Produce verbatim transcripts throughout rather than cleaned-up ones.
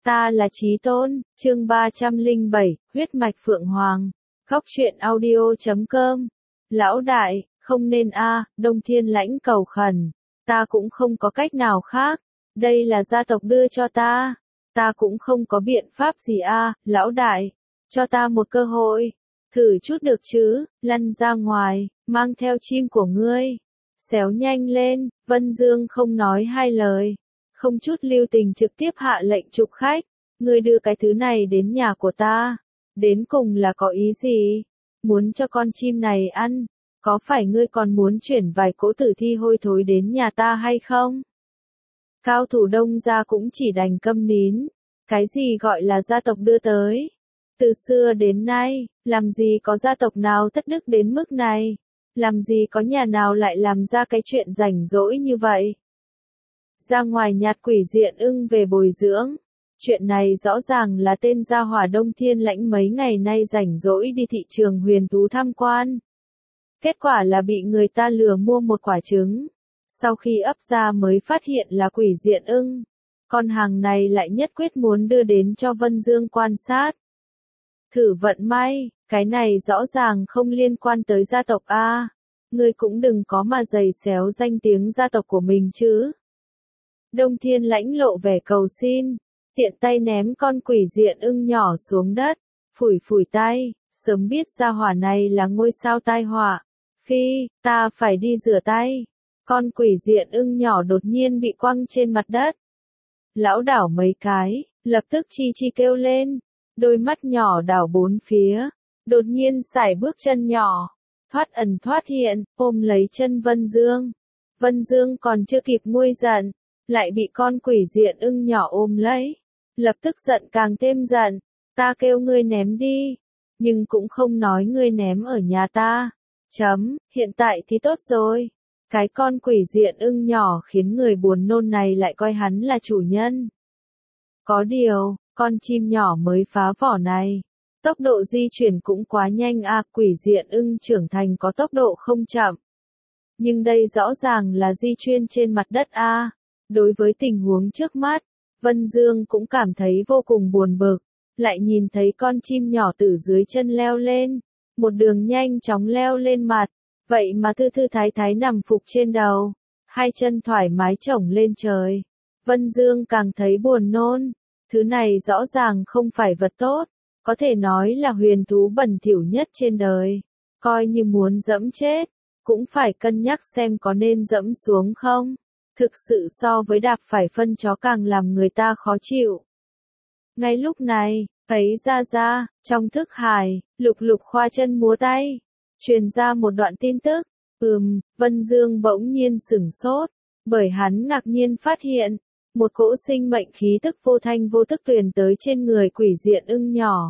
Ta là Chí Tôn, chương ba trăm lẻ bảy, huyết mạch Phượng Hoàng. Góc truyện audio chấm com. Lão đại, không nên a, Đông Thiên Lãnh cầu khẩn. Ta cũng không có cách nào khác. Đây là gia tộc đưa cho ta. Ta cũng không có biện pháp gì a, lão đại. Cho ta một cơ hội. Thử chút được chứ, lăn ra ngoài, mang theo chim của ngươi. Xéo nhanh lên, Vân Dương không nói hai lời. Không chút lưu tình trực tiếp hạ lệnh chụp khách. Ngươi đưa cái thứ này đến nhà của ta. Đến cùng là có ý gì? Muốn cho con chim này ăn? Có phải ngươi còn muốn chuyển vài cỗ tử thi hôi thối đến nhà ta hay không? Cao thủ Đông gia cũng chỉ đành câm nín. Cái gì gọi là gia tộc đưa tới? Từ xưa đến nay, làm gì có gia tộc nào thất đức đến mức này? Làm gì có nhà nào lại làm ra cái chuyện rảnh rỗi như vậy? Ra ngoài nhặt quỷ diện ưng về bồi dưỡng. Chuyện này rõ ràng là tên gia hỏa Đông Thiên Lãnh mấy ngày nay rảnh rỗi đi thị trường huyền thú tham quan. Kết quả là bị người ta lừa mua một quả trứng. Sau khi ấp ra mới phát hiện là quỷ diện ưng. Con hàng này lại nhất quyết muốn đưa đến cho Vân Dương quan sát. Thử vận may, cái này rõ ràng không liên quan tới gia tộc A. Ngươi cũng đừng có mà giày xéo danh tiếng gia tộc của mình chứ. Đông Thiên Lãnh lộ vẻ cầu xin, tiện tay ném con quỷ diện ưng nhỏ xuống đất, phủi phủi tay, sớm biết gia hỏa này là ngôi sao tai họa. Phi, ta phải đi rửa tay. Con quỷ diện ưng nhỏ đột nhiên bị quăng trên mặt đất. Lão đảo mấy cái, lập tức chi chi kêu lên, đôi mắt nhỏ đảo bốn phía, đột nhiên sải bước chân nhỏ, thoát ẩn thoát hiện, ôm lấy chân Vân Dương. Vân Dương còn chưa kịp nguôi giận, lại bị con quỷ diện ưng nhỏ ôm lấy, lập tức giận càng thêm giận, ta kêu ngươi ném đi, nhưng cũng không nói ngươi ném ở nhà ta. Chấm, hiện tại thì tốt rồi. Cái con quỷ diện ưng nhỏ khiến người buồn nôn này lại coi hắn là chủ nhân. Có điều, con chim nhỏ mới phá vỏ này, tốc độ di chuyển cũng quá nhanh a, à, quỷ diện ưng trưởng thành có tốc độ không chậm. Nhưng đây rõ ràng là di chuyển trên mặt đất a. À. Đối với tình huống trước mắt, Vân Dương cũng cảm thấy vô cùng buồn bực, lại nhìn thấy con chim nhỏ từ dưới chân leo lên, một đường nhanh chóng leo lên mặt, vậy mà thư thư thái thái nằm phục trên đầu, hai chân thoải mái chổng lên trời. Vân Dương càng thấy buồn nôn, thứ này rõ ràng không phải vật tốt, có thể nói là huyền thú bẩn thỉu nhất trên đời, coi như muốn dẫm chết, cũng phải cân nhắc xem có nên dẫm xuống không. Thực sự so với đạp phải phân chó càng làm người ta khó chịu. Ngay lúc này, thấy ra ra, trong thức hải, Lục Lục khoa chân múa tay, truyền ra một đoạn tin tức. Ừm, Vân Dương bỗng nhiên sửng sốt, bởi hắn ngạc nhiên phát hiện, một cỗ sinh mệnh khí tức vô thanh vô tức truyền tới trên người quỷ diện ưng nhỏ.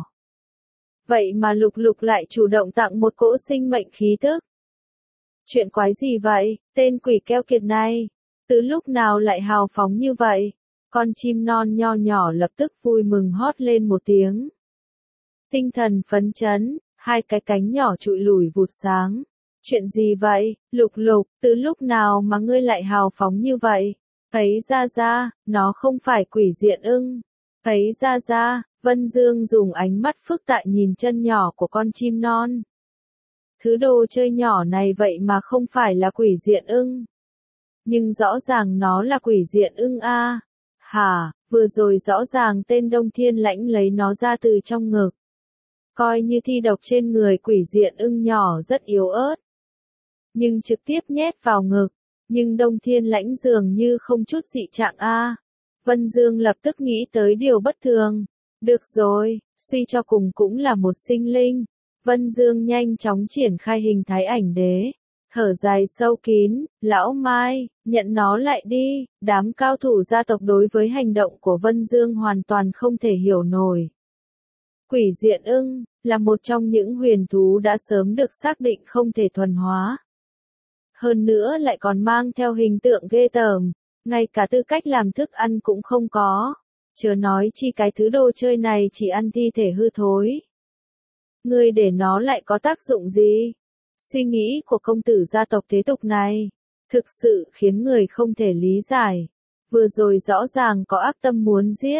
Vậy mà Lục Lục lại chủ động tặng một cỗ sinh mệnh khí tức. Chuyện quái gì vậy, tên quỷ keo kiệt này? Từ lúc nào lại hào phóng như vậy? Con chim non nho nhỏ lập tức vui mừng hót lên một tiếng. Tinh thần phấn chấn, hai cái cánh nhỏ trụi lủi vụt sáng. Chuyện gì vậy, Lục Lục, từ lúc nào mà ngươi lại hào phóng như vậy? Thấy ra ra, nó không phải quỷ diện ưng. Thấy ra ra, Vân Dương dùng ánh mắt phức tạp nhìn chân nhỏ của con chim non. Thứ đồ chơi nhỏ này vậy mà không phải là quỷ diện ưng. Nhưng rõ ràng nó là quỷ diện ưng a. À. Hả, vừa rồi rõ ràng tên Đông Thiên Lãnh lấy nó ra từ trong ngực. Coi như thi độc trên người quỷ diện ưng nhỏ rất yếu ớt. Nhưng trực tiếp nhét vào ngực. Nhưng Đông Thiên Lãnh dường như không chút dị trạng a. À. Vân Dương lập tức nghĩ tới điều bất thường. Được rồi, suy cho cùng cũng là một sinh linh. Vân Dương nhanh chóng triển khai hình thái ảnh đế. Thở dài sâu kín, lão Mai, nhận nó lại đi. Đám cao thủ gia tộc đối với hành động của Vân Dương hoàn toàn không thể hiểu nổi. Quỷ diện ưng, là một trong những huyền thú đã sớm được xác định không thể thuần hóa. Hơn nữa lại còn mang theo hình tượng ghê tởm, ngay cả tư cách làm thức ăn cũng không có. Chớ nói chi cái thứ đồ chơi này chỉ ăn thi thể hư thối. Ngươi để nó lại có tác dụng gì? Suy nghĩ của công tử gia tộc thế tục này, thực sự khiến người không thể lý giải. Vừa rồi rõ ràng có ác tâm muốn giết,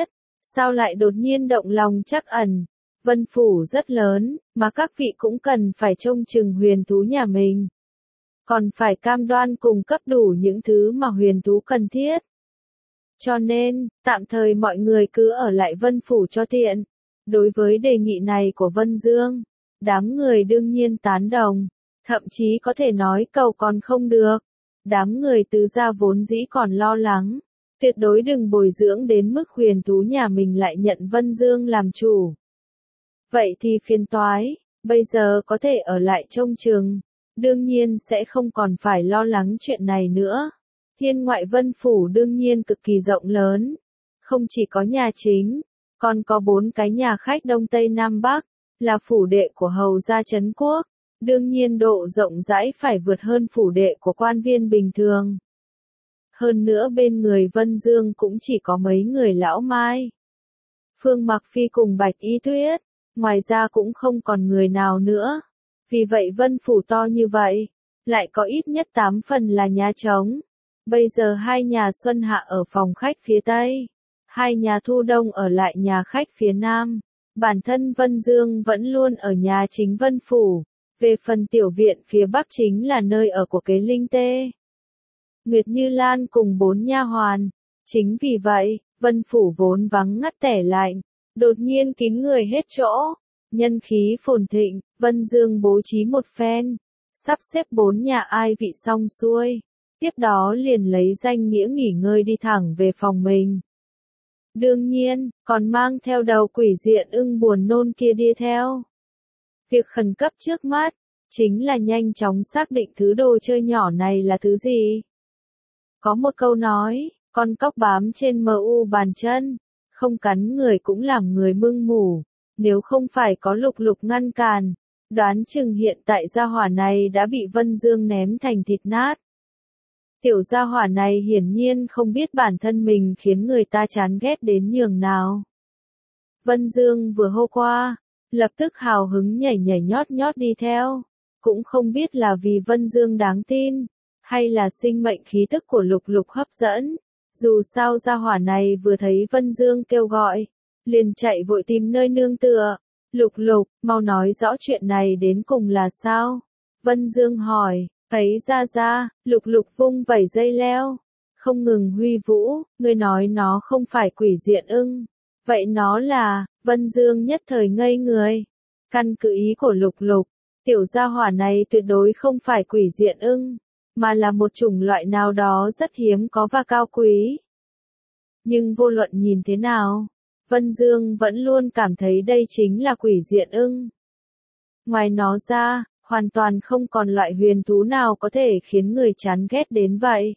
Sao lại đột nhiên động lòng trắc ẩn? Vân phủ rất lớn, mà các vị cũng cần phải trông chừng huyền thú nhà mình. Còn phải cam đoan cung cấp đủ những thứ mà huyền thú cần thiết. Cho nên, tạm thời mọi người cứ ở lại Vân phủ cho tiện. Đối với đề nghị này của Vân Dương, đám người đương nhiên tán đồng, thậm chí có thể nói cầu còn không được. Đám người Từ gia vốn dĩ còn lo lắng, tuyệt đối đừng bồi dưỡng đến mức huyền thú nhà mình lại nhận Vân Dương làm chủ. Vậy thì phiền toái, bây giờ có thể ở lại trông chừng, đương nhiên sẽ không còn phải lo lắng chuyện này nữa. Thiên ngoại Vân phủ đương nhiên cực kỳ rộng lớn, không chỉ có nhà chính, còn có bốn cái nhà khách Đông Tây Nam Bắc, là phủ đệ của hầu gia Trấn Quốc, đương nhiên độ rộng rãi phải vượt hơn phủ đệ của quan viên bình thường. Hơn nữa bên người Vân Dương cũng chỉ có mấy người lão mai. Phương Mặc Phi cùng Bạch Y Tuyết, ngoài ra cũng không còn người nào nữa. Vì vậy Vân phủ to như vậy, lại có ít nhất tám phần là nhà trống. Bây giờ hai nhà Xuân Hạ ở phòng khách phía Tây, hai nhà Thu Đông ở lại nhà khách phía Nam. Bản thân Vân Dương vẫn luôn ở nhà chính Vân phủ. Về phần tiểu viện phía Bắc chính là nơi ở của Kế Linh Tê, Nguyệt Như Lan cùng bốn nha hoàn. Chính vì vậy, Vân phủ vốn vắng ngắt tẻ lạnh, đột nhiên kín người hết chỗ. Nhân khí phồn thịnh, Vân Dương bố trí một phen, sắp xếp bốn nhà ai vị xong xuôi. Tiếp đó liền lấy danh nghĩa nghỉ ngơi đi thẳng về phòng mình. Đương nhiên, còn mang theo đầu quỷ diện ưng buồn nôn kia đi theo. Việc khẩn cấp trước mắt, chính là nhanh chóng xác định thứ đồ chơi nhỏ này là thứ gì. Có một câu nói, con cóc bám trên mờ u bàn chân, không cắn người cũng làm người mưng mủ. Nếu không phải có Lục Lục ngăn cản, đoán chừng hiện tại gia hỏa này đã bị Vân Dương ném thành thịt nát. Tiểu gia hỏa này hiển nhiên không biết bản thân mình khiến người ta chán ghét đến nhường nào. Vân Dương vừa hô qua, lập tức hào hứng nhảy nhảy nhót nhót đi theo, cũng không biết là vì Vân Dương đáng tin, hay là sinh mệnh khí tức của Lục Lục hấp dẫn. Dù sao gia hỏa này vừa thấy Vân Dương kêu gọi, liền chạy vội tìm nơi nương tựa. Lục Lục, mau nói rõ chuyện này đến cùng là sao? Vân Dương hỏi, thấy ra ra, Lục Lục vung vẩy dây leo, không ngừng huy vũ, ngươi nói nó không phải quỷ diện ưng. Vậy nó là, Vân Dương nhất thời ngây người. Căn cứ ý của Lục Lục, tiểu gia hỏa này tuyệt đối không phải quỷ diện ưng, mà là một chủng loại nào đó rất hiếm có và cao quý. Nhưng vô luận nhìn thế nào, Vân Dương vẫn luôn cảm thấy đây chính là quỷ diện ưng. Ngoài nó ra, hoàn toàn không còn loại huyền thú nào có thể khiến người chán ghét đến vậy.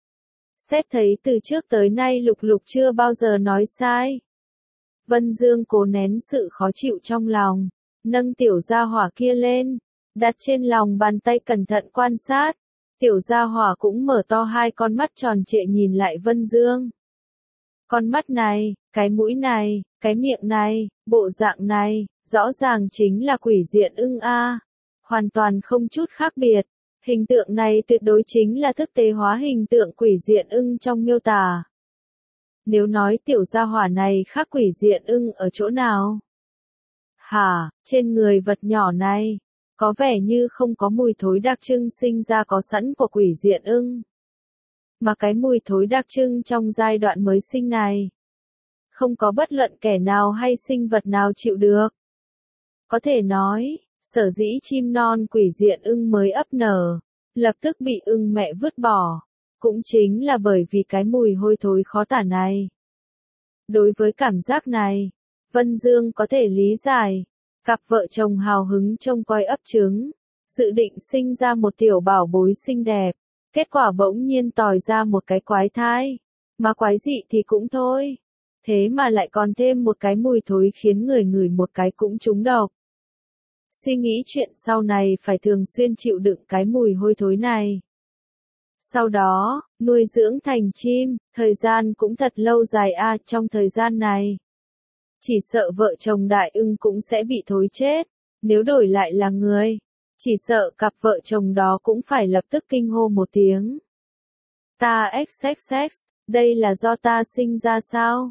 Xét thấy từ trước tới nay Lục Lục chưa bao giờ nói sai. Vân Dương cố nén sự khó chịu trong lòng, nâng tiểu gia hỏa kia lên, đặt trên lòng bàn tay cẩn thận quan sát. Tiểu gia hỏa cũng mở to hai con mắt tròn trịa nhìn lại Vân Dương. Con mắt này, cái mũi này, cái miệng này, bộ dạng này, rõ ràng chính là quỷ diện ưng a. Hoàn toàn không chút khác biệt. Hình tượng này tuyệt đối chính là thực tế hóa hình tượng quỷ diện ưng trong miêu tả. Nếu nói tiểu gia hỏa này khác quỷ diện ưng ở chỗ nào? Hả, trên người vật nhỏ này, có vẻ như không có mùi thối đặc trưng sinh ra có sẵn của quỷ diện ưng. Mà cái mùi thối đặc trưng trong giai đoạn mới sinh này, không có bất luận kẻ nào hay sinh vật nào chịu được. Có thể nói, sở dĩ chim non quỷ diện ưng mới ấp nở, lập tức bị ưng mẹ vứt bỏ, cũng chính là bởi vì cái mùi hôi thối khó tả này. Đối với cảm giác này, Vân Dương có thể lý giải. Cặp vợ chồng hào hứng trông coi ấp trứng, dự định sinh ra một tiểu bảo bối xinh đẹp, kết quả bỗng nhiên tòi ra một cái quái thai, mà quái dị thì cũng thôi, thế mà lại còn thêm một cái mùi thối khiến người ngửi một cái cũng trúng độc. Suy nghĩ chuyện sau này phải thường xuyên chịu đựng cái mùi hôi thối này. Sau đó, nuôi dưỡng thành chim, thời gian cũng thật lâu dài a, trong thời gian này. Chỉ sợ vợ chồng đại ưng cũng sẽ bị thối chết, nếu đổi lại là người, chỉ sợ cặp vợ chồng đó cũng phải lập tức kinh hô một tiếng. Ta xxx, đây là do ta sinh ra sao?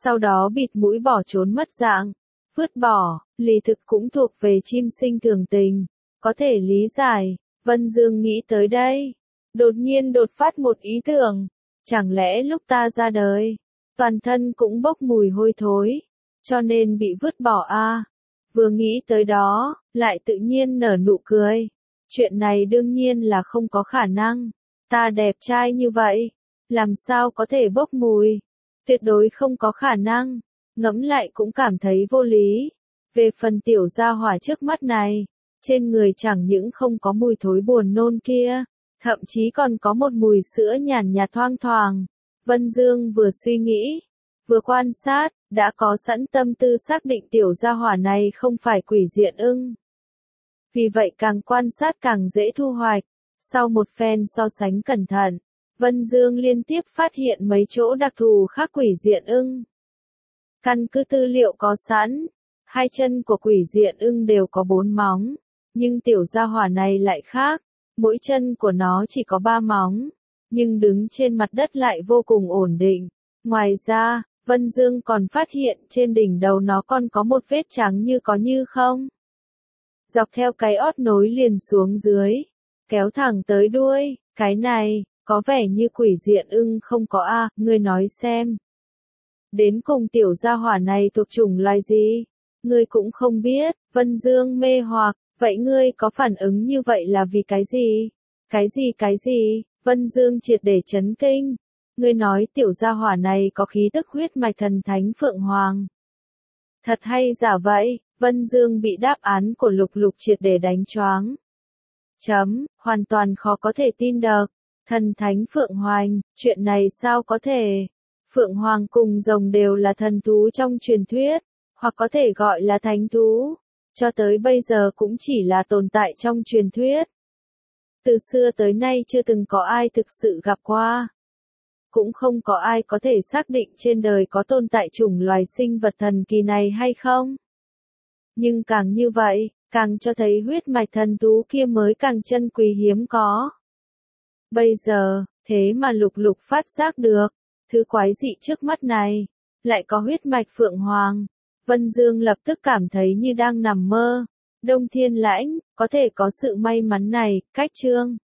sau đó bịt mũi bỏ trốn mất dạng. Vứt bỏ, lý thực cũng thuộc về chim sinh thường tình, có thể lý giải. Vân Dương nghĩ tới đây, đột nhiên đột phát một ý tưởng, chẳng lẽ lúc ta ra đời, toàn thân cũng bốc mùi hôi thối, cho nên bị vứt bỏ à? Vừa nghĩ tới đó, lại tự nhiên nở nụ cười. Chuyện này đương nhiên là không có khả năng, ta đẹp trai như vậy, làm sao có thể bốc mùi, tuyệt đối không có khả năng, ngẫm lại cũng cảm thấy vô lý. Về phần tiểu gia hỏa trước mắt này, trên người chẳng những không có mùi thối buồn nôn kia, thậm chí còn có một mùi sữa nhàn nhạt thoang thoảng. Vân Dương vừa suy nghĩ, vừa quan sát, đã có sẵn tâm tư xác định tiểu gia hỏa này không phải quỷ diện ưng. Vì vậy càng quan sát càng dễ thu hoạch. Sau một phen so sánh cẩn thận, Vân Dương liên tiếp phát hiện mấy chỗ đặc thù khác quỷ diện ưng. Căn cứ tư liệu có sẵn, hai chân của quỷ diện ưng đều có bốn móng, nhưng tiểu gia hỏa này lại khác, mỗi chân của nó chỉ có ba móng, nhưng đứng trên mặt đất lại vô cùng ổn định. Ngoài ra, Vân Dương còn phát hiện trên đỉnh đầu nó còn có một vết trắng như có như không. Dọc theo cái ót nối liền xuống dưới, kéo thẳng tới đuôi, cái này, có vẻ như quỷ diện ưng không có a, ngươi nói xem. Đến cùng tiểu gia hỏa này thuộc chủng loài gì? Ngươi cũng không biết. Vân Dương mê hoặc, vậy ngươi có phản ứng như vậy là vì cái gì? Cái gì cái gì? Vân Dương triệt để chấn kinh. Ngươi nói tiểu gia hỏa này có khí tức huyết mạch thần thánh Phượng Hoàng. Thật hay giả vậy? Vân Dương bị đáp án của Lục Lục triệt để đánh choáng. Chấm, hoàn toàn khó có thể tin được. Thần thánh Phượng Hoàng, chuyện này sao có thể? Phượng Hoàng cùng rồng đều là thần thú trong truyền thuyết, hoặc có thể gọi là thánh thú. Cho tới bây giờ cũng chỉ là tồn tại trong truyền thuyết. Từ xưa tới nay chưa từng có ai thực sự gặp qua. Cũng không có ai có thể xác định trên đời có tồn tại chủng loài sinh vật thần kỳ này hay không. Nhưng càng như vậy, càng cho thấy huyết mạch thần thú kia mới càng chân quý hiếm có. Bây giờ, thế mà Lục Lục phát giác được, thứ quái dị trước mắt này, lại có huyết mạch Phượng Hoàng. Vân Dương lập tức cảm thấy như đang nằm mơ. Đông Thiên Lãnh, có thể có sự may mắn này, cách chương.